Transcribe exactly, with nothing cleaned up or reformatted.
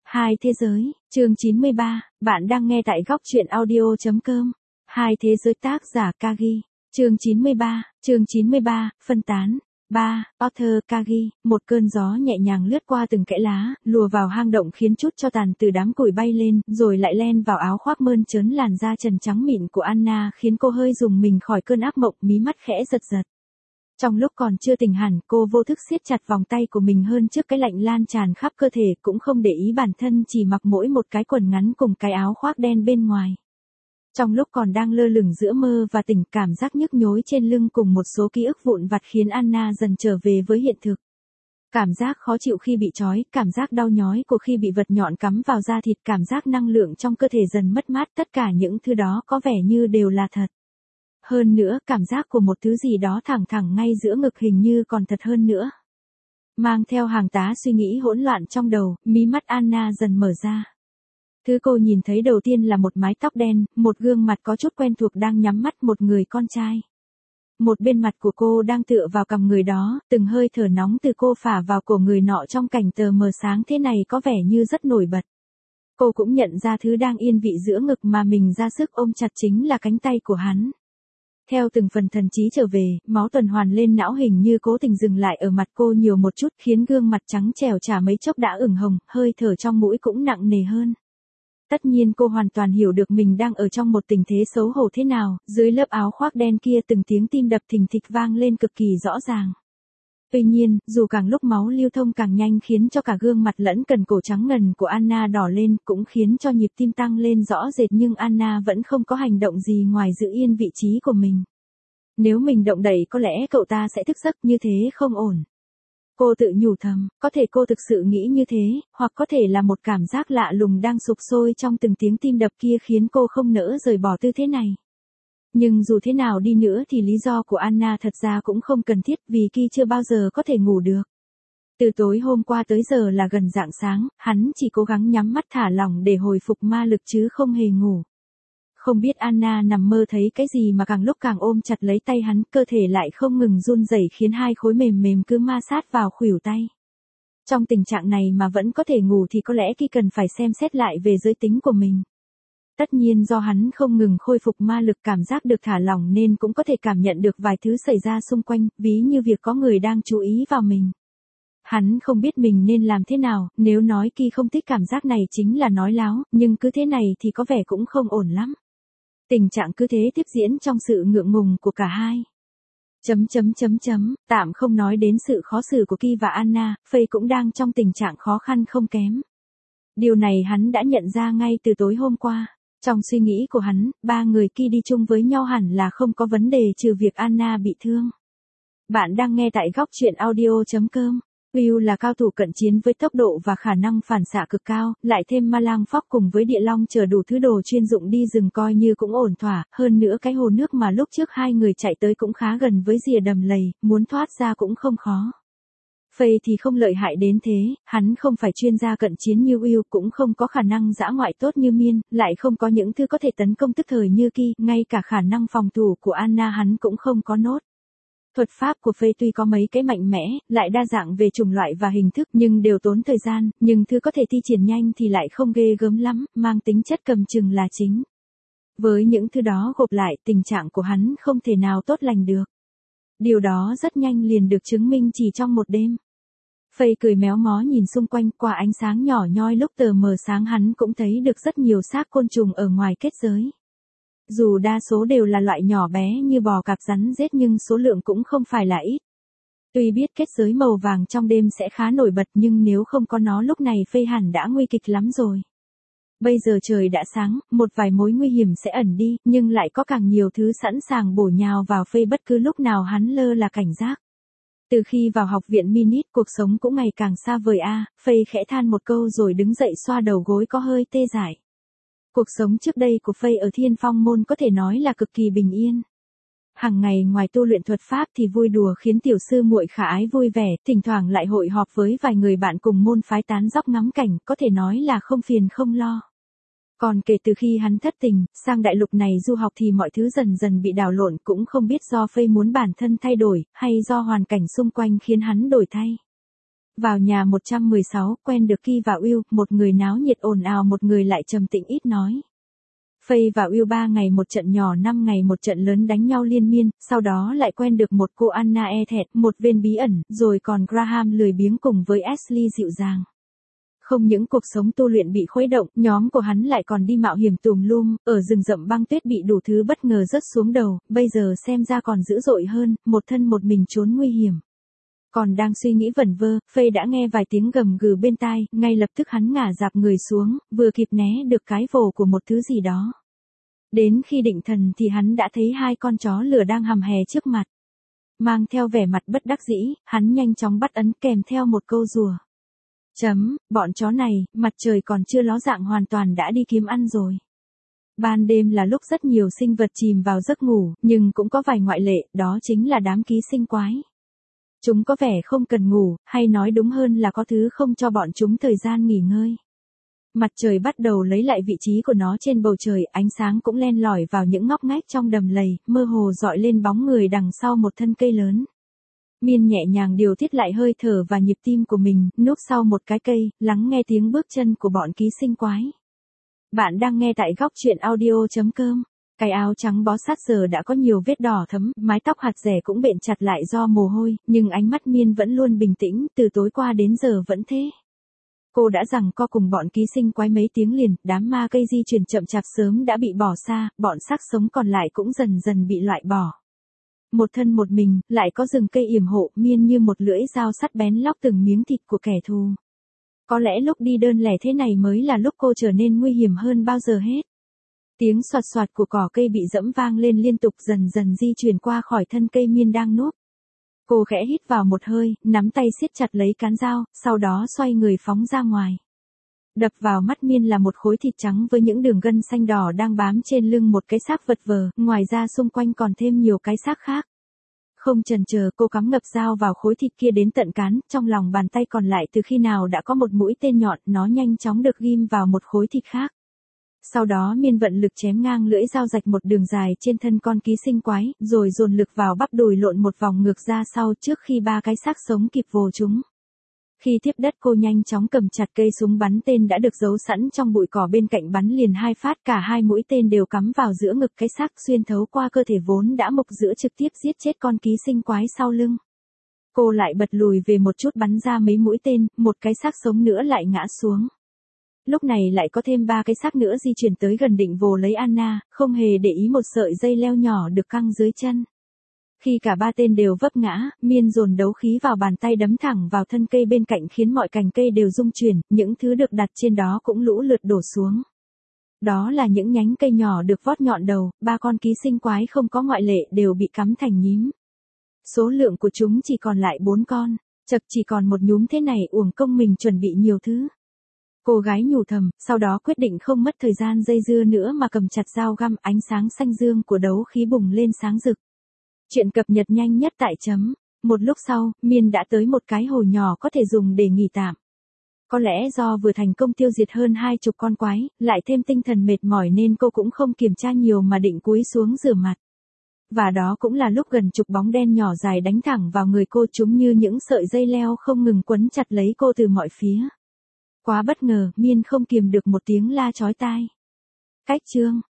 Hai thế giới, chương chín mươi ba, bạn đang nghe tại góc truyện audio chấm com. Hai thế giới tác giả Kagi. Chương chín mươi ba, chương chín mươi ba, phân tán. ba. Author Kagi, một cơn gió nhẹ nhàng lướt qua từng kẽ lá, lùa vào hang động khiến chút cho tàn từ đám củi bay lên, rồi lại len vào áo khoác mơn trớn làn da trần trắng mịn của Anna khiến cô hơi rùng mình khỏi cơn ác mộng, mí mắt khẽ giật giật. Trong lúc còn chưa tỉnh hẳn, cô vô thức siết chặt vòng tay của mình hơn trước cái lạnh lan tràn khắp cơ thể, cũng không để ý bản thân chỉ mặc mỗi một cái quần ngắn cùng cái áo khoác đen bên ngoài. Trong lúc còn đang lơ lửng giữa mơ và tỉnh, cảm giác nhức nhối trên lưng cùng một số ký ức vụn vặt khiến Anna dần trở về với hiện thực. Cảm giác khó chịu khi bị trói, cảm giác đau nhói của khi bị vật nhọn cắm vào da thịt, cảm giác năng lượng trong cơ thể dần mất mát, tất cả những thứ đó có vẻ như đều là thật. Hơn nữa, cảm giác của một thứ gì đó thẳng thẳng ngay giữa ngực hình như còn thật hơn nữa. Mang theo hàng tá suy nghĩ hỗn loạn trong đầu, mí mắt Anna dần mở ra. Thứ cô nhìn thấy đầu tiên là một mái tóc đen, một gương mặt có chút quen thuộc đang nhắm mắt, một người con trai. Một bên mặt của cô đang tựa vào cằm người đó, từng hơi thở nóng từ cô phả vào cổ người nọ trong cảnh tờ mờ sáng thế này có vẻ như rất nổi bật. Cô cũng nhận ra thứ đang yên vị giữa ngực mà mình ra sức ôm chặt chính là cánh tay của hắn. Theo từng phần thần trí trở về, máu tuần hoàn lên não hình như cố tình dừng lại ở mặt cô nhiều một chút, khiến gương mặt trắng trẻo chả mấy chốc đã ửng hồng, hơi thở trong mũi cũng nặng nề hơn. Tất nhiên cô hoàn toàn hiểu được mình đang ở trong một tình thế xấu hổ thế nào, dưới lớp áo khoác đen kia từng tiếng tim đập thình thịch vang lên cực kỳ rõ ràng. Tuy nhiên, dù càng lúc máu lưu thông càng nhanh khiến cho cả gương mặt lẫn cần cổ trắng ngần của Anna đỏ lên, cũng khiến cho nhịp tim tăng lên rõ rệt, nhưng Anna vẫn không có hành động gì ngoài giữ yên vị trí của mình. Nếu mình động đậy có lẽ cậu ta sẽ thức giấc, như thế không ổn. Cô tự nhủ thầm, có thể cô thực sự nghĩ như thế, hoặc có thể là một cảm giác lạ lùng đang sục sôi trong từng tiếng tim đập kia khiến cô không nỡ rời bỏ tư thế này. Nhưng dù thế nào đi nữa thì lý do của Anna thật ra cũng không cần thiết, vì Ki chưa bao giờ có thể ngủ được. Từ tối hôm qua tới giờ là gần rạng sáng, hắn chỉ cố gắng nhắm mắt thả lỏng để hồi phục ma lực chứ không hề ngủ. Không biết Anna nằm mơ thấy cái gì mà càng lúc càng ôm chặt lấy tay hắn, cơ thể lại không ngừng run rẩy khiến hai khối mềm mềm cứ ma sát vào khuỷu tay. Trong tình trạng này mà vẫn có thể ngủ thì có lẽ Ki cần phải xem xét lại về giới tính của mình. Tất nhiên do hắn không ngừng khôi phục ma lực, cảm giác được thả lỏng nên cũng có thể cảm nhận được vài thứ xảy ra xung quanh, ví như việc có người đang chú ý vào mình. Hắn không biết mình nên làm thế nào, nếu nói Ki không thích cảm giác này chính là nói láo, nhưng cứ thế này thì có vẻ cũng không ổn lắm. Tình trạng cứ thế tiếp diễn trong sự ngượng ngùng của cả hai. Chấm chấm chấm chấm, tạm không nói đến sự khó xử của Ki và Anna, Faye cũng đang trong tình trạng khó khăn không kém. Điều này hắn đã nhận ra ngay từ tối hôm qua. Trong suy nghĩ của hắn, ba người Ki đi chung với nhau hẳn là không có vấn đề trừ việc Anna bị thương. Bạn đang nghe tại góc truyện audio chấm com. Will là cao thủ cận chiến với tốc độ và khả năng phản xạ cực cao, lại thêm ma lang phóc cùng với địa long chở đủ thứ đồ chuyên dụng đi rừng coi như cũng ổn thỏa, hơn nữa cái hồ nước mà lúc trước hai người chạy tới cũng khá gần với rìa đầm lầy, muốn thoát ra cũng không khó. Faye thì không lợi hại đến thế, hắn không phải chuyên gia cận chiến như Will, cũng không có khả năng dã ngoại tốt như Miên, lại không có những thứ có thể tấn công tức thời như Ki, ngay cả khả năng phòng thủ của Anna hắn cũng không có nốt. Thuật pháp của Faye tuy có mấy cái mạnh mẽ, lại đa dạng về chủng loại và hình thức nhưng đều tốn thời gian, nhưng thứ có thể thi triển nhanh thì lại không ghê gớm lắm, mang tính chất cầm chừng là chính. Với những thứ đó gộp lại, tình trạng của hắn không thể nào tốt lành được. Điều đó rất nhanh liền được chứng minh chỉ trong một đêm. Faye cười méo mó nhìn xung quanh, qua ánh sáng nhỏ nhoi lúc tờ mờ sáng hắn cũng thấy được rất nhiều xác côn trùng ở ngoài kết giới. Dù đa số đều là loại nhỏ bé như bò cạp rắn rết nhưng số lượng cũng không phải là ít. Tuy biết kết giới màu vàng trong đêm sẽ khá nổi bật nhưng nếu không có nó lúc này Faye hẳn đã nguy kịch lắm rồi. Bây giờ trời đã sáng, một vài mối nguy hiểm sẽ ẩn đi, nhưng lại có càng nhiều thứ sẵn sàng bổ nhào vào Faye bất cứ lúc nào hắn lơ là cảnh giác. Từ khi vào học viện Minit, cuộc sống cũng ngày càng xa vời a, à, Faye khẽ than một câu rồi đứng dậy xoa đầu gối có hơi tê dại. Cuộc sống trước đây của Faye ở Thiên Phong môn có thể nói là cực kỳ bình yên. Hàng ngày ngoài tu luyện thuật pháp thì vui đùa khiến tiểu sư muội khả ái vui vẻ, thỉnh thoảng lại hội họp với vài người bạn cùng môn phái tán dóc ngắm cảnh, có thể nói là không phiền không lo. Còn kể từ khi hắn thất tình, sang đại lục này du học thì mọi thứ dần dần bị đảo lộn, cũng không biết do Faye muốn bản thân thay đổi, hay do hoàn cảnh xung quanh khiến hắn đổi thay. Vào nhà một trăm mười sáu, quen được Ki và Will, một người náo nhiệt ồn ào một người lại trầm tĩnh ít nói. Faye và Will ba ngày một trận nhỏ năm ngày một trận lớn đánh nhau liên miên, sau đó lại quen được một cô Anna e thẹn, một viên bí ẩn, rồi còn Graham lười biếng cùng với Ashley dịu dàng. Không những cuộc sống tu luyện bị khuấy động, nhóm của hắn lại còn đi mạo hiểm tùm lum, ở rừng rậm băng tuyết bị đủ thứ bất ngờ rớt xuống đầu, bây giờ xem ra còn dữ dội hơn, một thân một mình trốn nguy hiểm. Còn đang suy nghĩ vẩn vơ, Faye đã nghe vài tiếng gầm gừ bên tai, ngay lập tức hắn ngả dạp người xuống, vừa kịp né được cái vồ của một thứ gì đó. Đến khi định thần thì hắn đã thấy hai con chó lửa đang hầm hè trước mặt. Mang theo vẻ mặt bất đắc dĩ, hắn nhanh chóng bắt ấn kèm theo một câu rùa. Chấm, bọn chó này, mặt trời còn chưa ló dạng hoàn toàn đã đi kiếm ăn rồi. Ban đêm là lúc rất nhiều sinh vật chìm vào giấc ngủ, nhưng cũng có vài ngoại lệ, đó chính là đám ký sinh quái. Chúng có vẻ không cần ngủ, hay nói đúng hơn là có thứ không cho bọn chúng thời gian nghỉ ngơi. Mặt trời bắt đầu lấy lại vị trí của nó trên bầu trời, ánh sáng cũng len lỏi vào những ngóc ngách trong đầm lầy, mơ hồ dọi lên bóng người đằng sau một thân cây lớn. Miên nhẹ nhàng điều tiết lại hơi thở và nhịp tim của mình, núp sau một cái cây, lắng nghe tiếng bước chân của bọn ký sinh quái. Bạn đang nghe tại góc truyện audio chấm com. Cái áo trắng bó sát giờ đã có nhiều vết đỏ thấm, mái tóc hạt rẻ cũng bện chặt lại do mồ hôi, nhưng ánh mắt Miên vẫn luôn bình tĩnh, từ tối qua đến giờ vẫn thế. Cô đã giằng co cùng bọn ký sinh quái mấy tiếng liền, đám ma cây di chuyển chậm chạp sớm đã bị bỏ xa, bọn xác sống còn lại cũng dần dần bị loại bỏ. Một thân một mình, lại có rừng cây yểm hộ, Miên như một lưỡi dao sắt bén lóc từng miếng thịt của kẻ thù. Có lẽ lúc đi đơn lẻ thế này mới là lúc cô trở nên nguy hiểm hơn bao giờ hết. Tiếng xoạt xoạt của cỏ cây bị dẫm vang lên liên tục dần dần di chuyển qua khỏi thân cây Miên đang núp. Cô khẽ hít vào một hơi, nắm tay siết chặt lấy cán dao, sau đó xoay người phóng ra ngoài. Đập vào mắt Miên là một khối thịt trắng với những đường gân xanh đỏ đang bám trên lưng một cái xác vật vờ, ngoài ra xung quanh còn thêm nhiều cái xác khác. Không chần chờ cô cắm ngập dao vào khối thịt kia đến tận cán, trong lòng bàn tay còn lại từ khi nào đã có một mũi tên nhọn, nó nhanh chóng được ghim vào một khối thịt khác. Sau đó Miên vận lực chém ngang lưỡi dao rạch một đường dài trên thân con ký sinh quái, rồi dồn lực vào bắp đùi lộn một vòng ngược ra sau trước khi ba cái xác sống kịp vồ chúng. Khi tiếp đất cô nhanh chóng cầm chặt cây súng bắn tên đã được giấu sẵn trong bụi cỏ bên cạnh bắn liền hai phát, cả hai mũi tên đều cắm vào giữa ngực cái xác xuyên thấu qua cơ thể vốn đã mục giữa trực tiếp giết chết con ký sinh quái sau lưng. Cô lại bật lùi về một chút bắn ra mấy mũi tên, một cái xác sống nữa lại ngã xuống. Lúc này lại có thêm ba cái xác nữa di chuyển tới gần định vồ lấy Anna, không hề để ý một sợi dây leo nhỏ được căng dưới chân. Khi cả ba tên đều vấp ngã, Miên dồn đấu khí vào bàn tay đấm thẳng vào thân cây bên cạnh khiến mọi cành cây đều rung chuyển, những thứ được đặt trên đó cũng lũ lượt đổ xuống. Đó là những nhánh cây nhỏ được vót nhọn đầu, ba con ký sinh quái không có ngoại lệ đều bị cắm thành nhím. Số lượng của chúng chỉ còn lại bốn con, chật chỉ còn một nhúm thế này uổng công mình chuẩn bị nhiều thứ. Cô gái nhủ thầm, sau đó quyết định không mất thời gian dây dưa nữa mà cầm chặt dao găm, ánh sáng xanh dương của đấu khí bùng lên sáng rực. Chuyện cập nhật nhanh nhất tại chấm. Một lúc sau, Miên đã tới một cái hồ nhỏ có thể dùng để nghỉ tạm. Có lẽ do vừa thành công tiêu diệt hơn hai chục con quái, lại thêm tinh thần mệt mỏi nên cô cũng không kiểm tra nhiều mà định cúi xuống rửa mặt. Và đó cũng là lúc gần chục bóng đen nhỏ dài đánh thẳng vào người cô, chúng như những sợi dây leo không ngừng quấn chặt lấy cô từ mọi phía. Quá bất ngờ, Miên không kiềm được một tiếng la chói tai. Cách chương